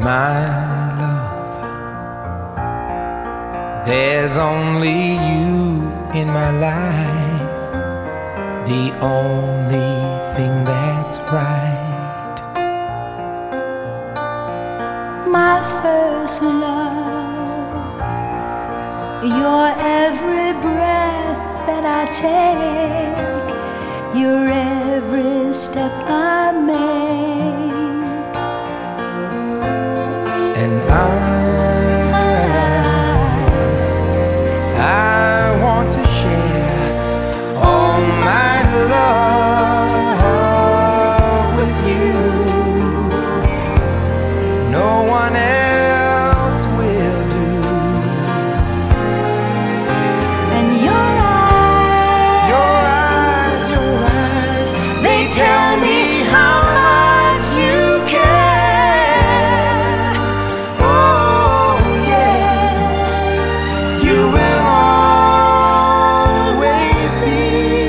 My love, there's only you in my life, the only thing that's right. My first love, your every breath that I take, your every step I make. And I want to share all my love with you. No one else will do. And your eyes, they tell me how much you care. Oh yes, you will always be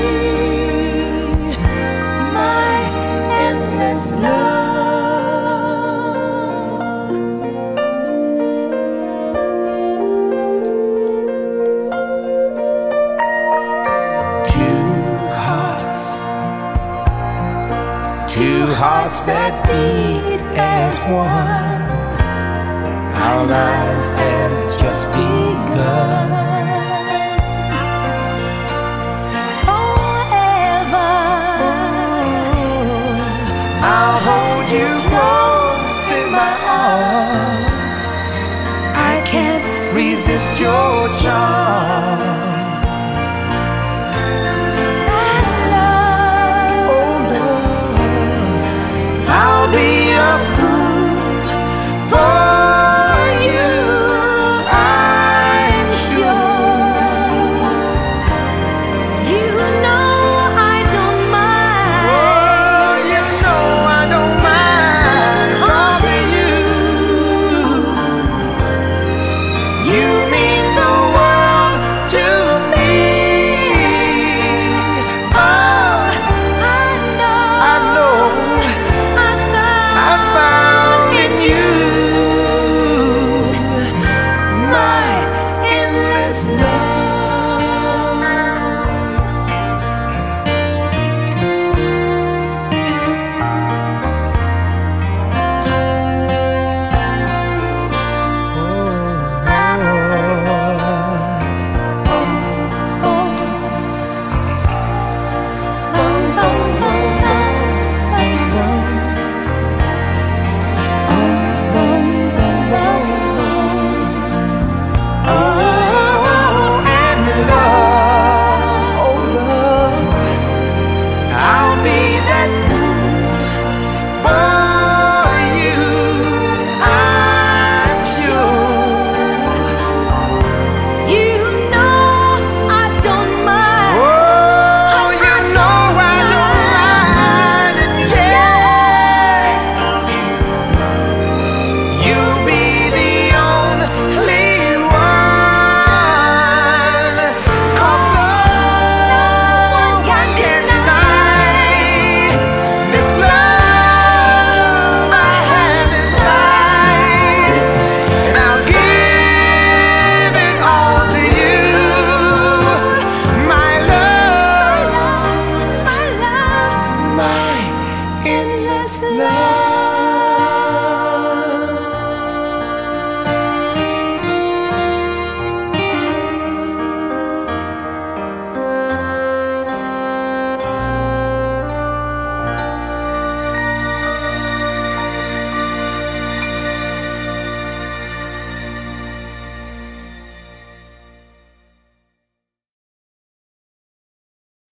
my endless love. Two hearts that beat as one. Our lives have just begun. Forever, I'll hold you close in my arms. I can't resist your charm.